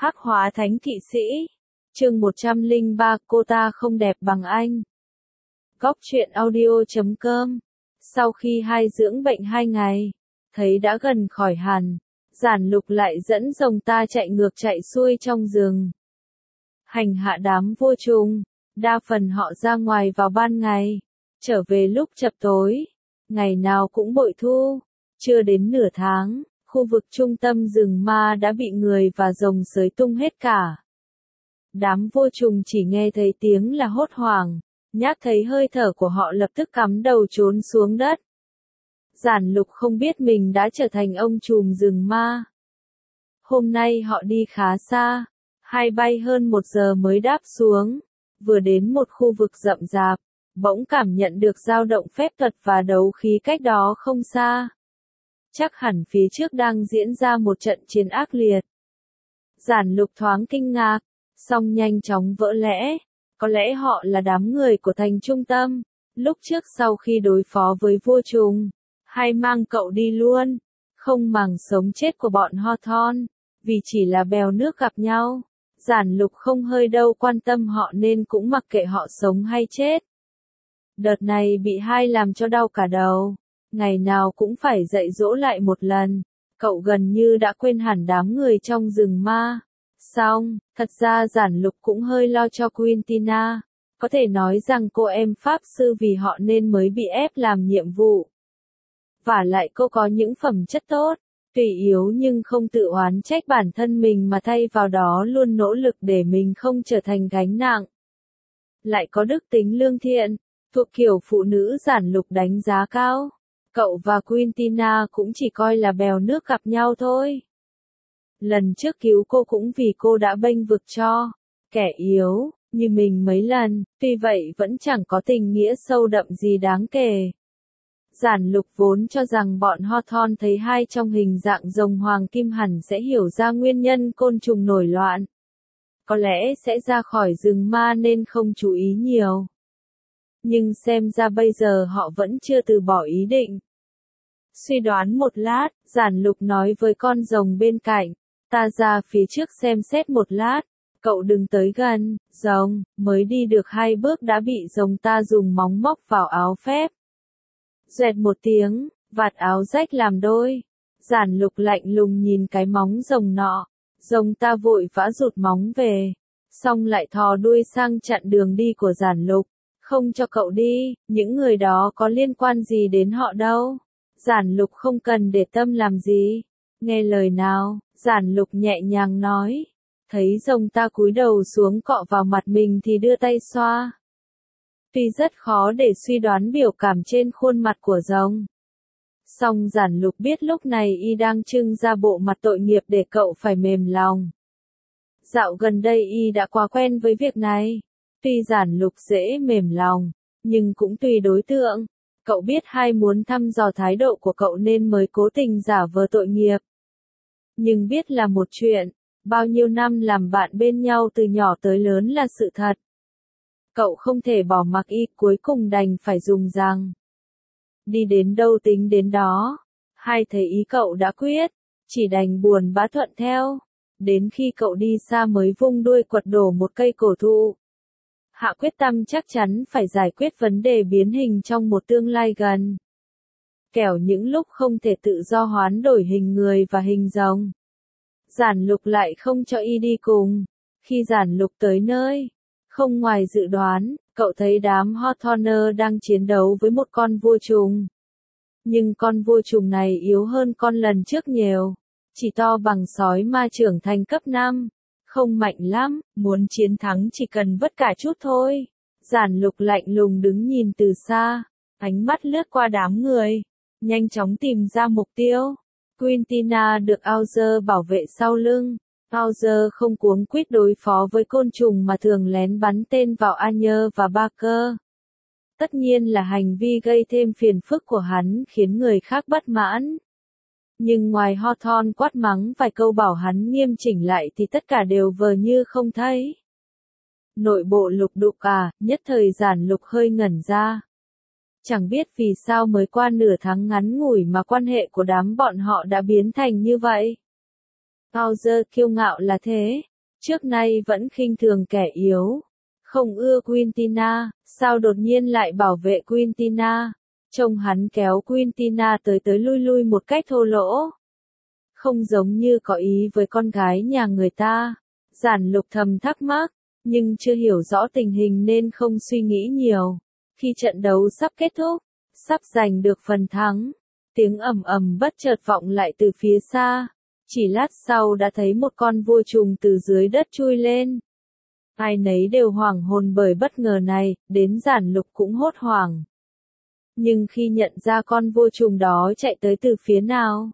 Hắc hóa thánh thị sĩ. Chương 103, cô ta không đẹp bằng anh. Góc truyện audio.com. Sau khi dưỡng bệnh 2 ngày, thấy đã gần khỏi hẳn, Giản Lục lại dẫn rồng ta chạy ngược chạy xuôi trong rừng. Hành hạ đám vô trùng, đa phần họ ra ngoài vào ban ngày, trở về lúc chập tối, ngày nào cũng bội thu. Chưa đến nửa tháng, khu vực trung tâm rừng ma đã bị người và rồng xới tung hết cả. Đám vô trùng chỉ nghe thấy tiếng là hốt hoảng, nhát thấy hơi thở của họ lập tức cắm đầu trốn xuống đất. Giản Lục không biết mình đã trở thành ông trùm rừng ma. Hôm nay họ đi khá xa, bay hơn 1 giờ mới đáp xuống, vừa đến một khu vực rậm rạp, bỗng cảm nhận được dao động phép thuật và đấu khí cách đó không xa. Chắc hẳn phía trước đang diễn ra một trận chiến ác liệt. Giản Lục thoáng kinh ngạc, song nhanh chóng vỡ lẽ. Có lẽ họ là đám người của thành trung tâm. Lúc trước sau khi đối phó với vô trùng, hay mang cậu đi luôn, không màng sống chết của bọn Hawthorne, vì chỉ là bèo nước gặp nhau. Giản Lục không hơi đâu quan tâm họ nên cũng mặc kệ họ sống hay chết. Đợt này bị làm cho đau cả đầu, ngày nào cũng phải dạy dỗ lại một lần, cậu gần như đã quên hẳn đám người trong rừng ma. Xong, thật ra Giản Lục cũng hơi lo cho Quintina, có thể nói rằng cô em pháp sư vì họ nên mới bị ép làm nhiệm vụ. Vả lại cô có những phẩm chất tốt, tuy yếu nhưng không tự oán trách bản thân mình mà thay vào đó luôn nỗ lực để mình không trở thành gánh nặng. Lại có đức tính lương thiện, thuộc kiểu phụ nữ Giản Lục đánh giá cao. Cậu và Quintina cũng chỉ coi là bèo nước gặp nhau thôi. Lần trước cứu cô cũng vì cô đã bênh vực cho kẻ yếu như mình mấy lần, tuy vậy vẫn chẳng có tình nghĩa sâu đậm gì đáng kể. Giản Lục vốn cho rằng bọn Hawthorne thấy trong hình dạng rồng hoàng kim hẳn sẽ hiểu ra nguyên nhân côn trùng nổi loạn. Có lẽ sẽ ra khỏi rừng ma nên không chú ý nhiều. Nhưng xem ra bây giờ họ vẫn chưa từ bỏ ý định. Suy đoán một lát, Giản Lục nói với con rồng bên cạnh, ta ra phía trước xem xét một lát, cậu đừng tới gần. Rồng mới đi được 2 bước đã bị rồng ta dùng móng móc vào áo phép. Doẹt một tiếng, vạt áo rách làm đôi. Giản Lục lạnh lùng nhìn cái móng rồng nọ, rồng ta vội vã rụt móng về, xong lại thò đuôi sang chặn đường đi của Giản Lục, không cho cậu đi, những người đó có liên quan gì đến họ đâu. Giản Lục không cần để tâm làm gì. Nghe lời nào, Giản Lục nhẹ nhàng nói. Thấy rồng ta cúi đầu xuống cọ vào mặt mình thì đưa tay xoa. Tuy rất khó để suy đoán biểu cảm trên khuôn mặt của rồng, song Giản Lục biết lúc này y đang trưng ra bộ mặt tội nghiệp để cậu phải mềm lòng. Dạo gần đây y đã quá quen với việc này. Tuy Giản Lục dễ mềm lòng, nhưng cũng tùy đối tượng. Cậu biết muốn thăm dò thái độ của cậu nên mới cố tình giả vờ tội nghiệp. Nhưng biết là một chuyện, bao nhiêu năm làm bạn bên nhau từ nhỏ tới lớn là sự thật. Cậu không thể bỏ mặc y, cuối cùng đành phải dùng rằng. Đi đến đâu tính đến đó. Thấy ý cậu đã quyết, chỉ đành buồn bã thuận theo. Đến khi cậu đi xa mới vung đuôi quật đổ một cây cổ thụ. Hạ quyết tâm chắc chắn phải giải quyết vấn đề biến hình trong một tương lai gần. Kẻo những lúc không thể tự do hoán đổi hình người và hình rồng. Giản Lục lại không cho y đi cùng. Khi Giản Lục tới nơi, không ngoài dự đoán, cậu thấy đám Hawthorne đang chiến đấu với một con vô trùng. Nhưng con vô trùng này yếu hơn con lần trước nhiều. Chỉ to bằng sói ma trưởng thành cấp 5. Không mạnh lắm, muốn chiến thắng chỉ cần vất cả chút thôi. Giản Lục lạnh lùng đứng nhìn từ xa, ánh mắt lướt qua đám người, nhanh chóng tìm ra mục tiêu. Quintina được Auger bảo vệ sau lưng. Auger không cuống quýt đối phó với côn trùng mà thường lén bắn tên vào Anyer và Barker. Tất nhiên là hành vi gây thêm phiền phức của hắn khiến người khác bất mãn. Nhưng ngoài Hawthorne quát mắng vài câu bảo hắn nghiêm chỉnh lại thì tất cả đều vờ như không thấy. Nội bộ Lục đục nhất thời Giản Lục hơi ngẩn ra. Chẳng biết vì sao mới qua nửa tháng ngắn ngủi mà quan hệ của đám bọn họ đã biến thành như vậy. Auger kiêu ngạo là thế, Trước nay vẫn khinh thường kẻ yếu. Không ưa Quintina, sao đột nhiên lại bảo vệ Quintina? Trông hắn kéo Quintina tới tới lui lui một cách thô lỗ. Không giống như có ý với con gái nhà người ta. Giản Lục thầm thắc mắc, nhưng chưa hiểu rõ tình hình nên không suy nghĩ nhiều. Khi trận đấu sắp kết thúc, sắp giành được phần thắng, tiếng ầm ầm bất chợt vọng lại từ phía xa. Chỉ lát sau đã thấy một con vua trùng từ dưới đất chui lên. Ai nấy đều hoảng hồn bởi bất ngờ này, đến Giản Lục cũng hốt hoảng. Nhưng khi nhận ra con vua trùng đó chạy tới từ phía nào,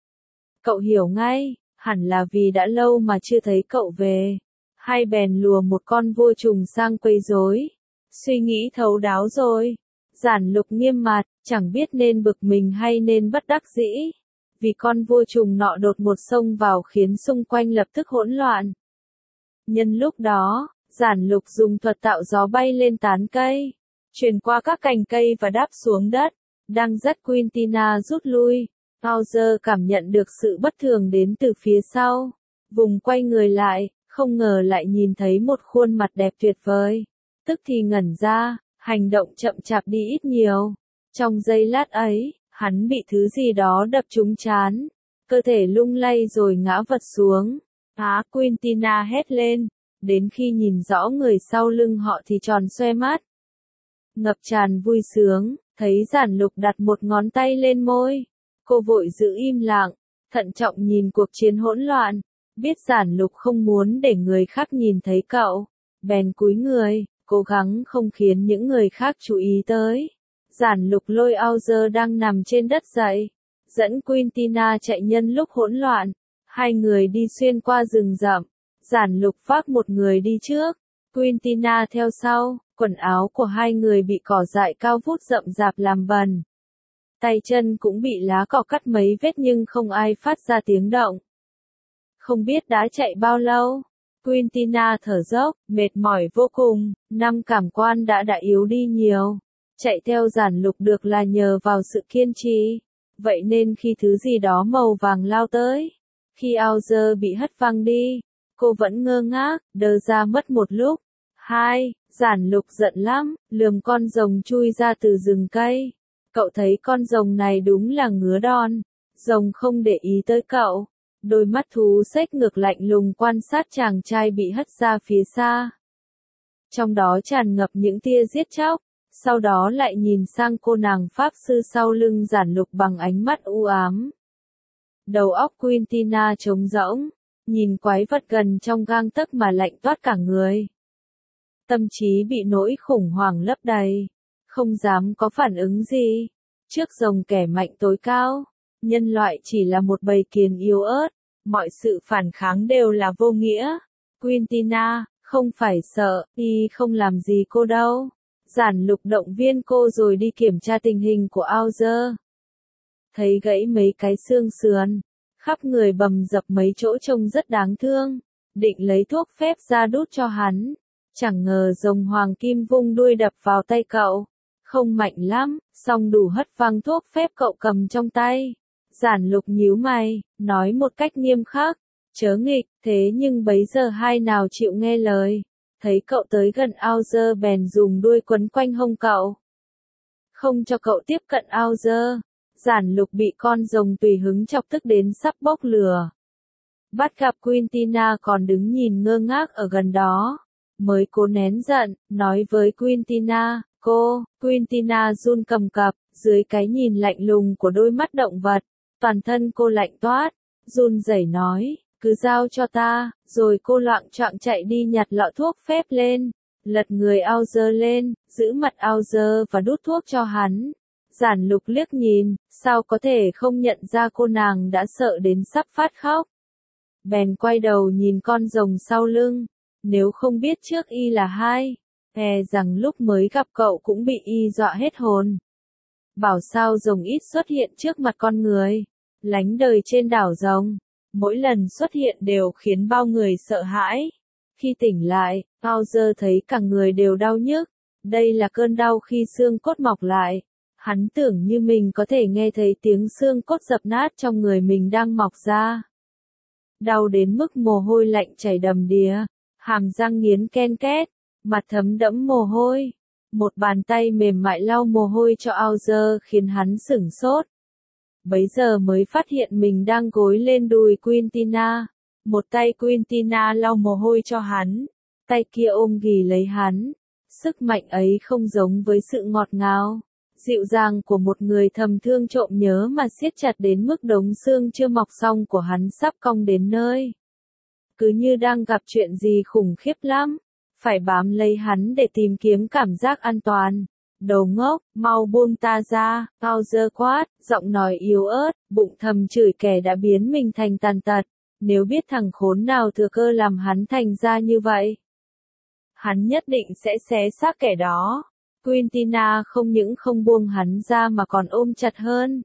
cậu hiểu ngay, hẳn là vì đã lâu mà chưa thấy cậu về. Hay bèn lùa một con vua trùng sang quấy rối. Suy nghĩ thấu đáo rồi. Giản Lục nghiêm mặt, chẳng biết nên bực mình hay nên bất đắc dĩ. Vì con vua trùng nọ đột một xông vào khiến xung quanh lập tức hỗn loạn. Nhân lúc đó, Giản Lục dùng thuật tạo gió bay lên tán cây, truyền qua các cành cây và đáp xuống đất, đang dắt Quintina rút lui. Bowser cảm nhận được sự bất thường đến từ phía sau, vùng quay người lại, không ngờ lại nhìn thấy một khuôn mặt đẹp tuyệt vời. Tức thì ngẩn ra, hành động chậm chạp đi ít nhiều. Trong giây lát ấy, hắn bị thứ gì đó đập trúng trán, cơ thể lung lay rồi ngã vật xuống. Quintina hét lên, đến khi nhìn rõ người sau lưng họ thì tròn xoe mắt. Ngập tràn vui sướng, thấy Giản Lục đặt một ngón tay lên môi. Cô vội giữ im lặng, thận trọng nhìn cuộc chiến hỗn loạn, biết Giản Lục không muốn để người khác nhìn thấy cậu, bèn cúi người, cố gắng không khiến những người khác chú ý tới. Giản Lục lôi Bowser đang nằm trên đất dậy, dẫn Quintina chạy nhân lúc hỗn loạn, hai người đi xuyên qua rừng rậm, Giản Lục vác một người đi trước, Quintina theo sau, quần áo của hai người bị cỏ dại cao vút rậm rạp làm bẩn. Tay chân cũng bị lá cỏ cắt mấy vết nhưng không ai phát ra tiếng động. Không biết đã chạy bao lâu, Quintina thở dốc, mệt mỏi vô cùng, năm cảm quan đã yếu đi nhiều. Chạy theo Giản Lục được là nhờ vào sự kiên trì. Vậy nên khi thứ gì đó màu vàng lao tới, khi Bowser bị hất văng đi, cô vẫn ngơ ngác, đơ ra mất một lúc. Giản Lục giận lắm, lườm con rồng chui ra từ rừng cây. Cậu thấy con rồng này đúng là ngứa đòn. Rồng không để ý tới cậu. Đôi mắt thú xếch ngược lạnh lùng quan sát chàng trai bị hất ra phía xa. Trong đó tràn ngập những tia giết chóc. Sau đó lại nhìn sang cô nàng pháp sư sau lưng Giản Lục bằng ánh mắt u ám. Đầu óc Quintina trống rỗng. Nhìn quái vật gần trong gang tấc mà lạnh toát cả người. Tâm trí bị nỗi khủng hoảng lấp đầy. Không dám có phản ứng gì. Trước rồng kẻ mạnh tối cao, nhân loại chỉ là một bầy kiến yếu ớt, mọi sự phản kháng đều là vô nghĩa. Quintina, không phải sợ, y không làm gì cô đâu. Giản Lục động viên cô rồi đi kiểm tra tình hình của Bowser. Thấy gãy mấy cái xương sườn, khắp người bầm dập mấy chỗ trông rất đáng thương, định lấy thuốc phép ra đút cho hắn. Chẳng ngờ rồng hoàng kim vung đuôi đập vào tay cậu. Không mạnh lắm, song đủ hất văng thuốc phép cậu cầm trong tay. Giản Lục nhíu mày, nói một cách nghiêm khắc, chớ nghịch, thế nhưng bấy giờ hai nào chịu nghe lời. Thấy cậu tới gần Bowser bèn dùng đuôi quấn quanh hông cậu. Không cho cậu tiếp cận Bowser. Giản Lục bị con rồng tùy hứng chọc tức đến sắp bốc lửa. Bắt gặp Quintina còn đứng nhìn ngơ ngác ở gần đó. Mới cố nén giận, nói với Quintina, Quintina run cầm cập, dưới cái nhìn lạnh lùng của đôi mắt động vật. Toàn thân cô lạnh toát, run rẩy nói, cứ giao cho ta, rồi cô loạng choạng chạy đi nhặt lọ thuốc phép lên, lật người Bowser lên, giữ mặt Bowser và đút thuốc cho hắn. Giản Lục liếc nhìn, sao có thể không nhận ra cô nàng đã sợ đến sắp phát khóc. Bèn quay đầu nhìn con rồng sau lưng, nếu không biết trước y là e rằng lúc mới gặp cậu cũng bị y dọa hết hồn. Bảo sao rồng ít xuất hiện trước mặt con người, lánh đời trên đảo rồng, mỗi lần xuất hiện đều khiến bao người sợ hãi. Khi tỉnh lại, Bowser thấy cả người đều đau nhức, đây là cơn đau khi xương cốt mọc lại. Hắn tưởng như mình có thể nghe thấy tiếng xương cốt dập nát trong người mình đang mọc ra. đau đến mức mồ hôi lạnh chảy đầm đìa, hàm răng nghiến ken két, mặt thấm đẫm mồ hôi. Một bàn tay mềm mại lau mồ hôi cho Auger khiến hắn sửng sốt. Bấy giờ mới phát hiện mình đang gối lên đùi Quintina. Một tay Quintina lau mồ hôi cho hắn, tay kia ôm ghì lấy hắn. Sức mạnh ấy không giống với sự ngọt ngào, dịu dàng của một người thầm thương trộm nhớ mà siết chặt đến mức đống xương chưa mọc xong của hắn sắp cong đến nơi. Cứ như đang gặp chuyện gì khủng khiếp lắm, phải bám lấy hắn để tìm kiếm cảm giác an toàn. Đồ ngốc, mau buông ta ra, Auger quát, giọng nói yếu ớt, bụng thầm chửi kẻ đã biến mình thành tàn tật. Nếu biết thằng khốn nào thừa cơ làm hắn thành ra như vậy, hắn nhất định sẽ xé xác kẻ đó. Quintina không những không buông hắn ra mà còn ôm chặt hơn.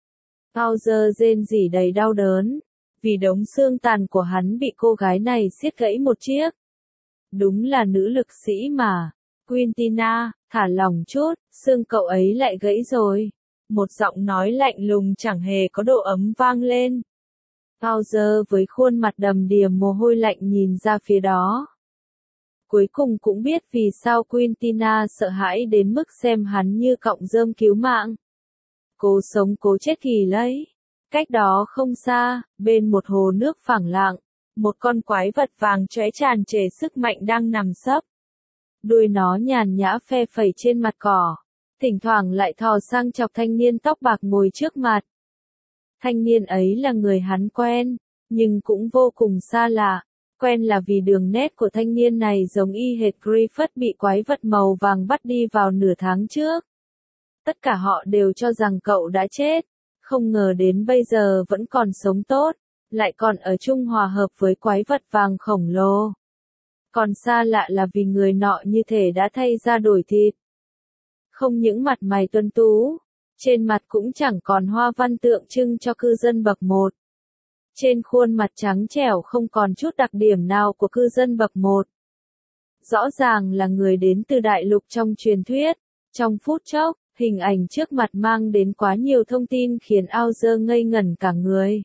Auger rên rỉ đầy đau đớn, vì đống xương tàn của hắn bị cô gái này siết gãy một chiếc. Đúng là nữ lực sĩ mà. Quintina, thả lòng chút, xương cậu ấy lại gãy rồi. Một giọng nói lạnh lùng chẳng hề có độ ấm vang lên. Auger với khuôn mặt đầm đìa mồ hôi lạnh nhìn ra phía đó. Cuối cùng cũng biết vì sao Quintina sợ hãi đến mức xem hắn như cọng rơm cứu mạng. Cố sống cố chết kỳ lấy. Cách đó không xa, bên một hồ nước phẳng lặng, một con quái vật vàng chóe tràn trề sức mạnh đang nằm sấp. Đuôi nó nhàn nhã phe phẩy trên mặt cỏ, thỉnh thoảng lại thò sang chọc thanh niên tóc bạc ngồi trước mặt. Thanh niên ấy là người hắn quen, nhưng cũng vô cùng xa lạ. Quen là vì đường nét của thanh niên này giống y hệt Griffith bị quái vật màu vàng bắt đi vào nửa tháng trước. Tất cả họ đều cho rằng cậu đã chết, không ngờ đến bây giờ vẫn còn sống tốt, lại còn ở chung hòa hợp với quái vật vàng khổng lồ. Còn xa lạ là vì người nọ như thể đã thay ra đổi thịt. Không những mặt mày tuấn tú, trên mặt cũng chẳng còn hoa văn tượng trưng cho cư dân bậc 1. Trên khuôn mặt trắng trẻo không còn chút đặc điểm nào của cư dân bậc 1. Rõ ràng là người đến từ đại lục trong truyền thuyết. Trong phút chốc, hình ảnh trước mặt mang đến quá nhiều thông tin khiến Auger ngây ngẩn cả người.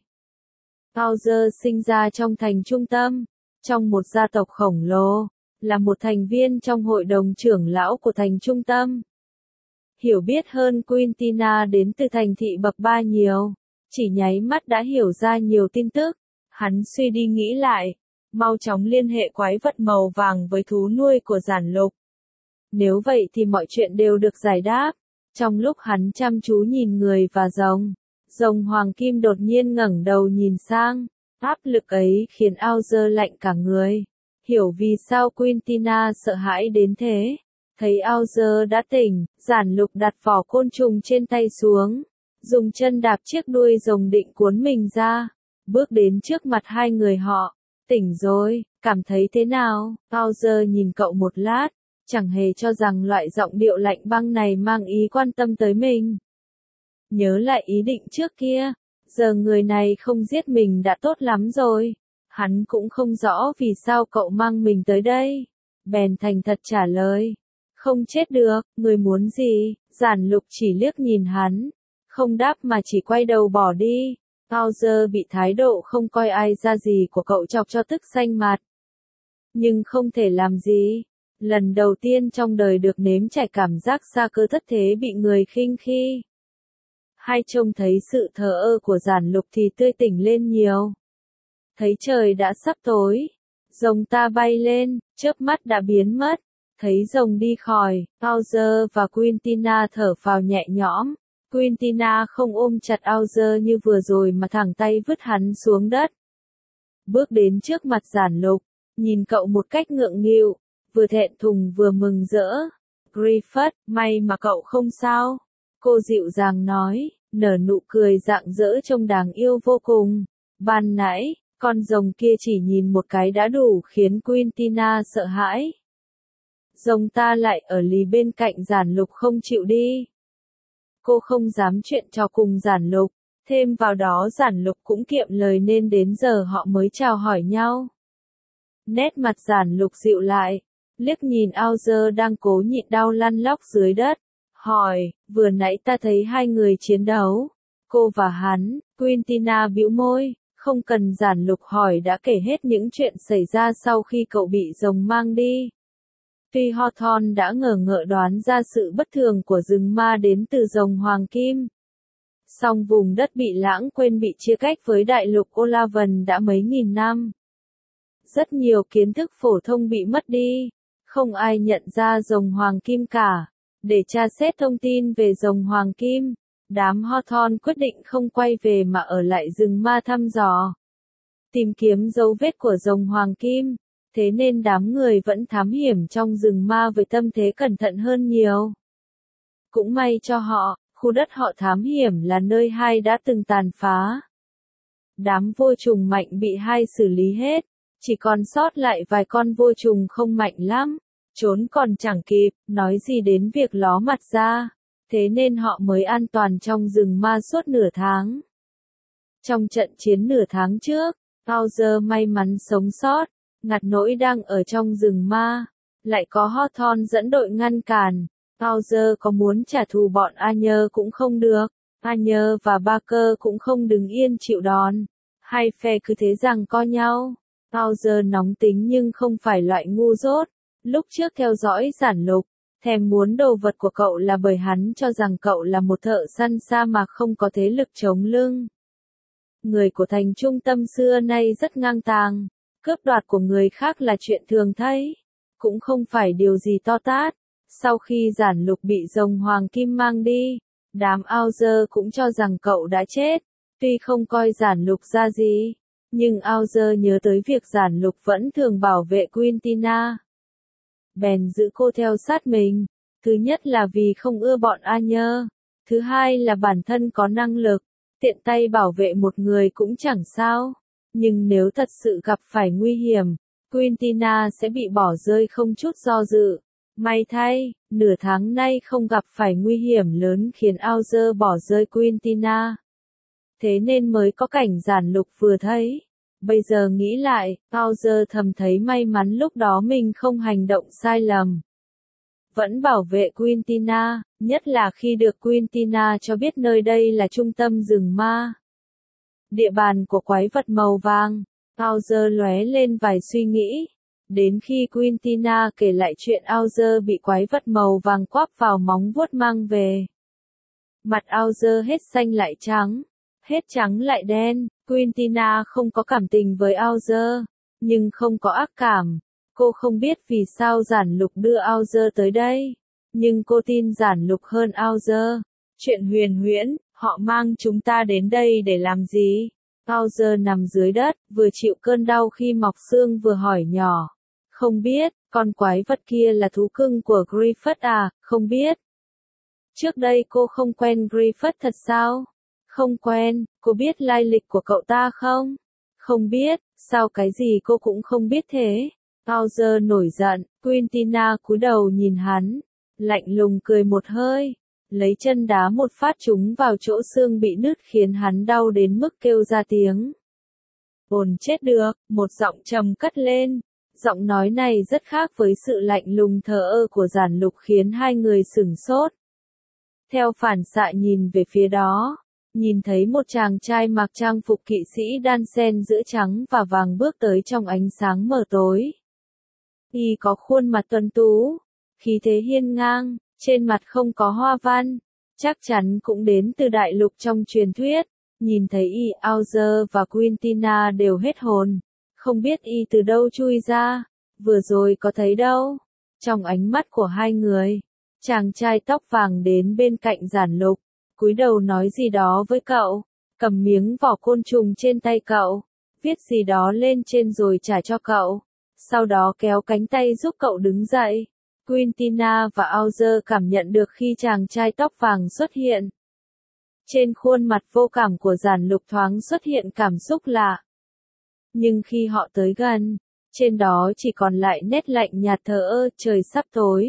Auger sinh ra trong thành trung tâm, trong một gia tộc khổng lồ, là một thành viên trong hội đồng trưởng lão của thành trung tâm. Hiểu biết hơn Quintina đến từ thành thị bậc 3 nhiều, chỉ nháy mắt đã hiểu ra nhiều tin tức. Hắn suy đi nghĩ lại, mau chóng liên hệ quái vật màu vàng với thú nuôi của giản lục. Nếu vậy thì mọi chuyện đều được giải đáp. Trong lúc hắn chăm chú nhìn người và rồng, rồng hoàng kim đột nhiên ngẩng đầu nhìn sang. Áp lực ấy khiến Auger lạnh cả người. Hiểu vì sao Quintina sợ hãi đến thế. Thấy Auger đã tỉnh, giản lục đặt vỏ côn trùng trên tay xuống, dùng chân đạp chiếc đuôi rồng định cuốn mình ra, bước đến trước mặt hai người họ. Tỉnh rồi, cảm thấy thế nào? Auger nhìn cậu một lát, chẳng hề cho rằng loại giọng điệu lạnh băng này mang ý quan tâm tới mình. Nhớ lại ý định trước kia, giờ người này không giết mình đã tốt lắm rồi. Hắn cũng không rõ vì sao cậu mang mình tới đây. Bèn thành thật trả lời. Không chết được, người muốn gì? Giản lục chỉ liếc nhìn hắn, không đáp mà chỉ quay đầu bỏ đi. Auger bị thái độ không coi ai ra gì của cậu chọc cho tức xanh mặt. Nhưng không thể làm gì. Lần đầu tiên trong đời được nếm trải cảm giác xa cơ thất thế bị người khinh khi. Hay trông thấy sự thờ ơ của giản lục thì tươi tỉnh lên nhiều. Thấy trời đã sắp tối, rồng ta bay lên, chớp mắt đã biến mất. Thấy rồng đi khỏi, Auger và Quintina thở phào nhẹ nhõm. Quintina không ôm chặt Auger như vừa rồi mà thẳng tay vứt hắn xuống đất. Bước đến trước mặt giản lục, nhìn cậu một cách ngượng nghịu, vừa thẹn thùng vừa mừng rỡ. Griffith, may mà cậu không sao. Cô dịu dàng nói, nở nụ cười rạng rỡ trông đáng yêu vô cùng. Ban nãy, con rồng kia chỉ nhìn một cái đã đủ khiến Quintina sợ hãi. Rồng ta lại ở lì bên cạnh giản lục không chịu đi. Cô không dám chuyện trò cùng giản lục, thêm vào đó giản lục cũng kiệm lời nên đến giờ họ mới chào hỏi nhau. Nét mặt giản lục dịu lại, liếc nhìn Auger đang cố nhịn đau lăn lóc dưới đất, hỏi, vừa nãy ta thấy hai người chiến đấu, cô và hắn. Quintina bĩu môi, Không cần Giản Lục hỏi đã kể hết những chuyện xảy ra sau khi cậu bị rồng mang đi. Tuy Hawthorne đã ngờ đoán ra sự bất thường của rừng ma đến từ rồng hoàng kim. Song vùng đất bị lãng quên bị chia cách với đại lục Olavan đã mấy nghìn năm. Rất nhiều kiến thức phổ thông bị mất đi. Không ai nhận ra rồng hoàng kim cả. Để tra xét thông tin về rồng hoàng kim, đám Hawthorne quyết định không quay về mà ở lại rừng ma thăm dò. Tìm kiếm dấu vết của rồng hoàng kim. Thế nên đám người vẫn thám hiểm trong rừng ma với tâm thế cẩn thận hơn nhiều. Cũng may cho họ, khu đất họ thám hiểm là nơi Hai đã từng tàn phá. Đám vô trùng mạnh bị Hai xử lý hết, chỉ còn sót lại vài con vô trùng không mạnh lắm, trốn còn chẳng kịp, nói gì đến việc ló mặt ra. Thế nên họ mới an toàn trong rừng ma suốt nửa tháng. Trong trận chiến nửa tháng trước, Bowser may mắn sống sót, ngặt nỗi đang ở trong rừng ma. Lại có Hawthorne dẫn đội ngăn cản. Bowser có muốn trả thù bọn Anyer cũng không được. Anyer và Barker cũng không đứng yên chịu đòn. Hai phe cứ thế giằng co nhau. Bowser nóng tính nhưng không phải loại ngu dốt. Lúc trước theo dõi Giản Lục, thèm muốn đồ vật của cậu là bởi hắn cho rằng cậu là một thợ săn sa mạc không có thế lực chống lưng. Người của thành trung tâm xưa nay rất ngang tàng. Cướp đoạt của người khác là chuyện thường thấy. Cũng không phải điều gì to tát. Sau khi Giản Lục bị rồng hoàng kim mang đi, đám Bowser cũng cho rằng cậu đã chết. Tuy không coi Giản Lục ra gì, nhưng Bowser nhớ tới việc Giản Lục vẫn thường bảo vệ Quintina. Bèn giữ cô theo sát mình. Thứ nhất là vì không ưa bọn Anyer. Thứ hai là bản thân có năng lực. Tiện tay bảo vệ một người cũng chẳng sao. Nhưng nếu thật sự gặp phải nguy hiểm, Quintina sẽ bị bỏ rơi không chút do dự. May thay, nửa tháng nay không gặp phải nguy hiểm lớn khiến Bowser bỏ rơi Quintina. Thế nên mới có cảnh Giản Lục vừa thấy. Bây giờ nghĩ lại, Bowser thầm thấy may mắn lúc đó mình không hành động sai lầm. Vẫn bảo vệ Quintina, nhất là khi được Quintina cho biết nơi đây là trung tâm rừng ma. Địa bàn của quái vật màu vàng. Bowser lóe lên vài suy nghĩ. Đến khi Quintina kể lại chuyện Bowser bị quái vật màu vàng quắp vào móng vuốt mang về. Mặt Bowser hết xanh lại trắng, hết trắng lại đen. Quintina không có cảm tình với Bowser, nhưng không có ác cảm. Cô không biết vì sao Giản Lục đưa Bowser tới đây, nhưng cô tin Giản Lục hơn Bowser. Chuyện huyền huyễn, họ mang chúng ta đến đây để làm gì? Bowser nằm dưới đất, vừa chịu cơn đau khi mọc xương vừa hỏi nhỏ. Không biết, con quái vật kia là thú cưng của Griffith à, không biết. Trước đây cô không quen Griffith thật sao? Không quen, cô biết lai lịch của cậu ta không? Không biết, sao cái gì cô cũng không biết thế? Bowser nổi giận, Quintina cúi đầu nhìn hắn, lạnh lùng cười một hơi, lấy chân đá một phát trúng vào chỗ xương bị nứt khiến hắn đau đến mức kêu ra tiếng. Ồn chết được, một giọng trầm cất lên. Giọng nói này rất khác với sự lạnh lùng thờ ơ của Giản Lục khiến hai người sửng sốt. Theo phản xạ nhìn về phía đó, nhìn thấy một chàng trai mặc trang phục kỵ sĩ đan xen giữa trắng và vàng bước tới trong ánh sáng mờ tối. Y có khuôn mặt tuấn tú, khí thế hiên ngang, trên mặt không có hoa văn, chắc chắn cũng đến từ đại lục trong truyền thuyết. Nhìn thấy Y, Bowser và Quintina đều hết hồn. Không biết Y từ đâu chui ra, vừa rồi có thấy đâu. Trong ánh mắt của hai người, chàng trai tóc vàng đến bên cạnh Giản Lục, cúi đầu nói gì đó với cậu, cầm miếng vỏ côn trùng trên tay cậu, viết gì đó lên trên rồi trả cho cậu, sau đó kéo cánh tay giúp cậu đứng dậy. Quintina và Bowser cảm nhận được khi chàng trai tóc vàng xuất hiện. Trên khuôn mặt vô cảm của Giản Lục thoáng xuất hiện cảm xúc lạ. Nhưng khi họ tới gần, trên đó chỉ còn lại nét lạnh nhạt thờ ơ. Trời sắp tối.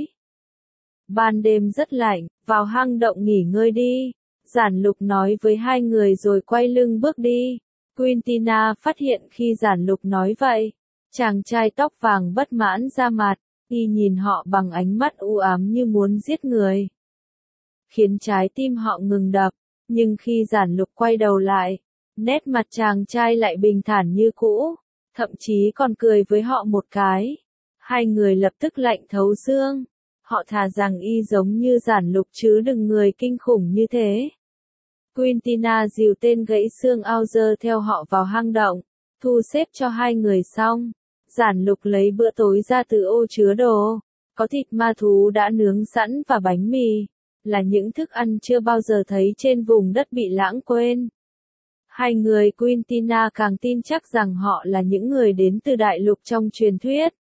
Ban đêm rất lạnh, vào hang động nghỉ ngơi đi. Giản Lục nói với hai người rồi quay lưng bước đi. Quintina phát hiện khi Giản Lục nói vậy. Chàng trai tóc vàng bất mãn ra mặt, y nhìn họ bằng ánh mắt u ám như muốn giết người. Khiến trái tim họ ngừng đập, nhưng khi Giản Lục quay đầu lại, Nét mặt chàng trai lại bình thản như cũ, thậm chí còn cười với họ một cái. Hai người lập tức lạnh thấu xương. Họ thà rằng y giống như Giản Lục chứ đừng người kinh khủng như thế. Quintina dìu tên gãy xương Auger theo họ vào hang động, thu xếp cho hai người xong. Giản Lục lấy bữa tối ra từ ô chứa đồ, có thịt ma thú đã nướng sẵn và bánh mì, là những thức ăn chưa bao giờ thấy trên vùng đất bị lãng quên. Hai người Quintina càng tin chắc rằng họ là những người đến từ đại lục trong truyền thuyết.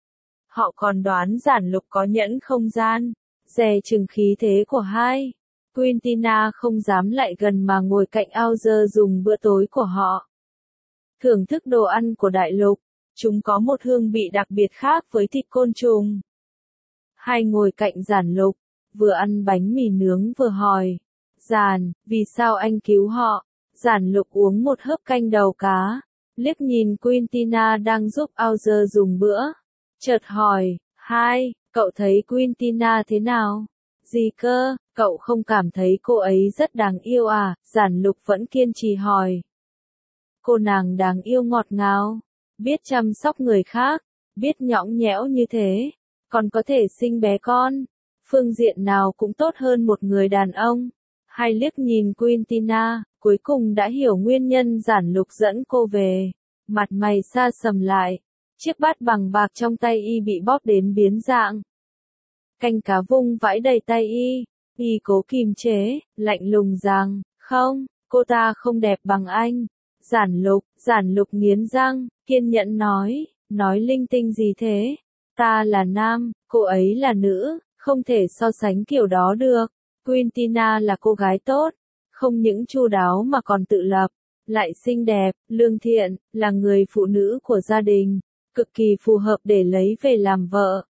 Họ còn đoán Giản Lục có nhẫn không gian, dè chừng khí thế của hai. Quintina không dám lại gần mà ngồi cạnh Auger dùng bữa tối của họ. Thưởng thức đồ ăn của đại lục, chúng có một hương vị đặc biệt khác với thịt côn trùng. Hai ngồi cạnh Giản Lục, vừa ăn bánh mì nướng vừa hỏi. Giản, vì sao anh cứu họ? Giản Lục uống một hớp canh đầu cá, liếc nhìn Quintina đang giúp Auger dùng bữa. Chợt hỏi, hai, cậu thấy Quintina thế nào? Gì cơ, cậu không cảm thấy cô ấy rất đáng yêu à? Giản Lục vẫn kiên trì hỏi. Cô nàng đáng yêu ngọt ngào, biết chăm sóc người khác, biết nhõng nhẽo như thế, còn có thể sinh bé con. Phương diện nào cũng tốt hơn một người đàn ông. Hai liếc nhìn Quintina, cuối cùng đã hiểu nguyên nhân Giản Lục dẫn cô về. Mặt mày xa sầm lại, chiếc bát bằng bạc trong tay y bị bóp đến biến dạng. Canh cá vung vãi đầy tay y cố kìm chế, lạnh lùng rằng, không, cô ta không đẹp bằng anh. Giản Lục nghiến răng, kiên nhẫn nói linh tinh gì thế? Ta là nam, cô ấy là nữ, không thể so sánh kiểu đó được. Quintina là cô gái tốt, không những chu đáo mà còn tự lập, lại xinh đẹp, lương thiện, là người phụ nữ của gia đình, cực kỳ phù hợp để lấy về làm vợ.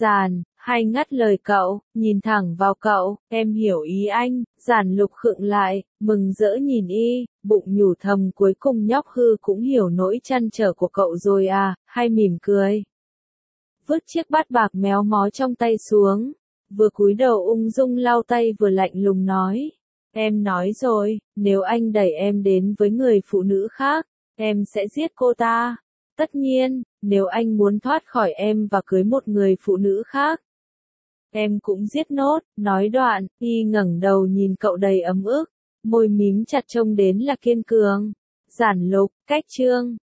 Hay ngắt lời cậu, nhìn thẳng vào cậu, em hiểu ý anh. Giản Lục khựng lại, mừng rỡ nhìn y, bụng nhủ thầm cuối cùng nhóc hư cũng hiểu nỗi trăn trở của cậu rồi à. Hay mỉm cười, vứt chiếc bát bạc méo mó trong tay xuống, vừa cúi đầu ung dung lau tay vừa lạnh lùng nói. Em nói rồi, nếu anh đẩy em đến với người phụ nữ khác, em sẽ giết cô ta. Tất nhiên, nếu anh muốn thoát khỏi em và cưới một người phụ nữ khác, em cũng giết nốt. Nói đoạn, y ngẩng đầu nhìn cậu đầy ấm ức, môi mím chặt trông đến là kiên cường. Giản Lục, cách chương